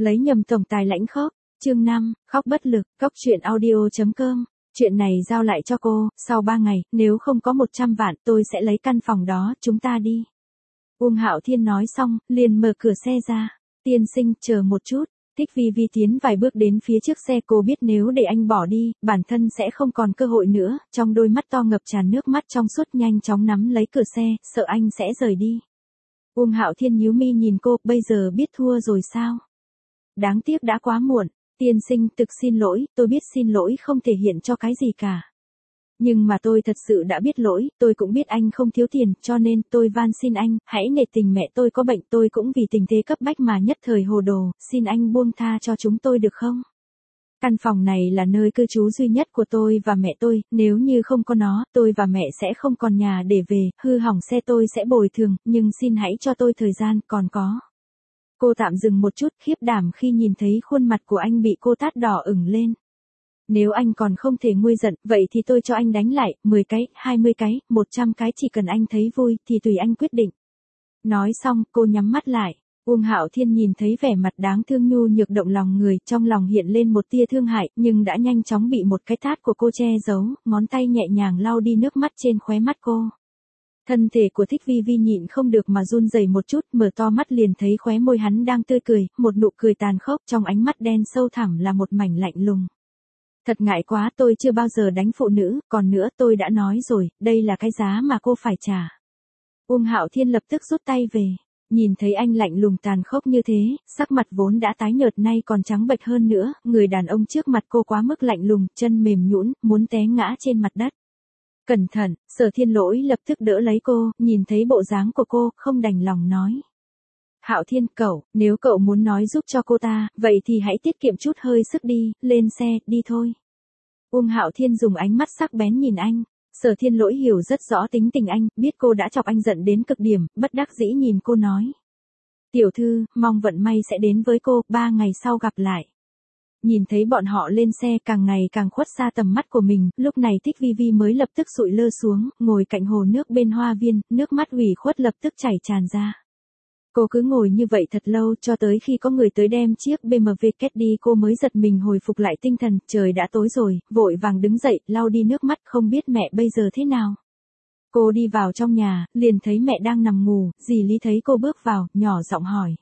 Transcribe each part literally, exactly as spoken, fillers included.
Lấy nhầm tổng tài lãnh khóc. Chương năm, khóc bất lực, Cóc truyện audio chấm com. Chuyện này giao lại cho cô, sau ba ngày, nếu không có một trăm vạn, tôi sẽ lấy căn phòng đó, chúng ta đi. Uông Hạo Thiên nói xong, liền mở cửa xe ra. Tiên sinh, chờ một chút. Thích Vi Vi tiến vài bước đến phía trước xe, cô biết nếu để anh bỏ đi, bản thân sẽ không còn cơ hội nữa, trong đôi mắt to ngập tràn nước mắt trong suốt nhanh chóng nắm lấy cửa xe, sợ anh sẽ rời đi. Uông Hạo Thiên nhíu mi nhìn cô, bây giờ biết thua rồi sao? Đáng tiếc đã quá muộn. Tiên sinh, thực xin lỗi, tôi biết xin lỗi không thể hiện cho cái gì cả. Nhưng mà tôi thật sự đã biết lỗi, tôi cũng biết anh không thiếu tiền, cho nên tôi van xin anh, hãy nể tình mẹ tôi có bệnh, tôi cũng vì tình thế cấp bách mà nhất thời hồ đồ, xin anh buông tha cho chúng tôi được không? Căn phòng này là nơi cư trú duy nhất của tôi và mẹ tôi, nếu như không có nó, tôi và mẹ sẽ không còn nhà để về, hư hỏng xe tôi sẽ bồi thường, nhưng xin hãy cho tôi thời gian, còn có. Cô tạm dừng một chút, khiếp đảm khi nhìn thấy khuôn mặt của anh bị cô tát đỏ ửng lên. Nếu anh còn không thể nguôi giận, vậy thì tôi cho anh đánh lại, mười cái, hai mươi cái, một trăm cái, chỉ cần anh thấy vui, thì tùy anh quyết định. Nói xong, cô nhắm mắt lại. Uông Hạo Thiên nhìn thấy vẻ mặt đáng thương nhu nhược động lòng người, trong lòng hiện lên một tia thương hại, nhưng đã nhanh chóng bị một cái tát của cô che giấu, ngón tay nhẹ nhàng lau đi nước mắt trên khóe mắt cô. Thân thể của Thích Vi Vi nhịn không được mà run rẩy một chút, mở to mắt liền thấy khóe môi hắn đang tươi cười, một nụ cười tàn khốc, trong ánh mắt đen sâu thẳm là một mảnh lạnh lùng. Thật ngại quá, tôi chưa bao giờ đánh phụ nữ, còn nữa tôi đã nói rồi, đây là cái giá mà cô phải trả. Uông Hạo Thiên lập tức rút tay về, nhìn thấy anh lạnh lùng tàn khốc như thế, sắc mặt vốn đã tái nhợt nay còn trắng bệch hơn nữa, người đàn ông trước mặt cô quá mức lạnh lùng, chân mềm nhũn, muốn té ngã trên mặt đất. Cẩn thận, Sở Thiên Lỗi lập tức đỡ lấy cô, nhìn thấy bộ dáng của cô, không đành lòng nói. Hạo Thiên, cậu, nếu cậu muốn nói giúp cho cô ta, vậy thì hãy tiết kiệm chút hơi sức đi, lên xe, đi thôi. Uông Hạo Thiên dùng ánh mắt sắc bén nhìn anh. Sở Thiên Lỗi hiểu rất rõ tính tình anh, biết cô đã chọc anh giận đến cực điểm, bất đắc dĩ nhìn cô nói. Tiểu thư, mong vận may sẽ đến với cô, ba ngày sau gặp lại. Nhìn thấy bọn họ lên xe càng ngày càng khuất xa tầm mắt của mình, lúc này Thích Vi Vi mới lập tức sụi lơ xuống, ngồi cạnh hồ nước bên hoa viên, nước mắt ủy khuất lập tức chảy tràn ra. Cô cứ ngồi như vậy thật lâu cho tới khi có người tới đem chiếc bê em vê két đi cô mới giật mình hồi phục lại tinh thần, trời đã tối rồi, vội vàng đứng dậy, lau đi nước mắt, không biết mẹ bây giờ thế nào. Cô đi vào trong nhà, liền thấy mẹ đang nằm ngủ, dì Lý thấy cô bước vào, nhỏ giọng hỏi.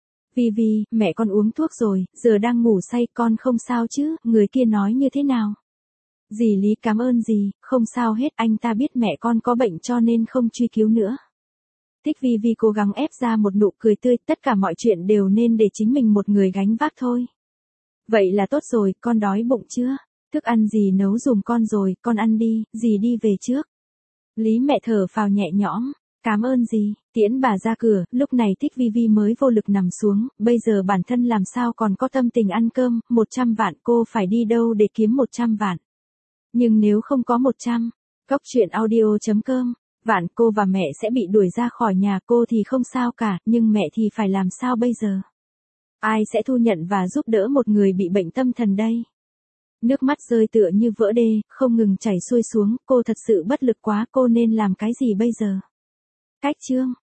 Vi Vi, mẹ con uống thuốc rồi, giờ đang ngủ say, con không sao chứ, người kia nói như thế nào? Dì Lý cảm ơn dì, không sao hết, anh ta biết mẹ con có bệnh cho nên không truy cứu nữa. Thích Vi Vi cố gắng ép ra một nụ cười tươi, tất cả mọi chuyện đều nên để chính mình một người gánh vác thôi. Vậy là tốt rồi, con đói bụng chưa? Thức ăn dì nấu giùm con rồi, con ăn đi, dì đi về trước. Lý mẹ thở phào nhẹ nhõm, cảm ơn dì, tiễn bà ra cửa, lúc này Thích Vi Vi mới vô lực nằm xuống, bây giờ bản thân làm sao còn có tâm tình ăn cơm, một trăm vạn cô phải đi đâu để kiếm một trăm vạn. Nhưng nếu không có một trăm, Cóc truyện audio chấm com. Vạn cô và mẹ sẽ bị đuổi ra khỏi nhà, cô thì không sao cả, nhưng mẹ thì phải làm sao bây giờ? Ai sẽ thu nhận và giúp đỡ một người bị bệnh tâm thần đây? Nước mắt rơi tựa như vỡ đê, không ngừng chảy xuôi xuống, cô thật sự bất lực quá, cô nên làm cái gì bây giờ? Cách chương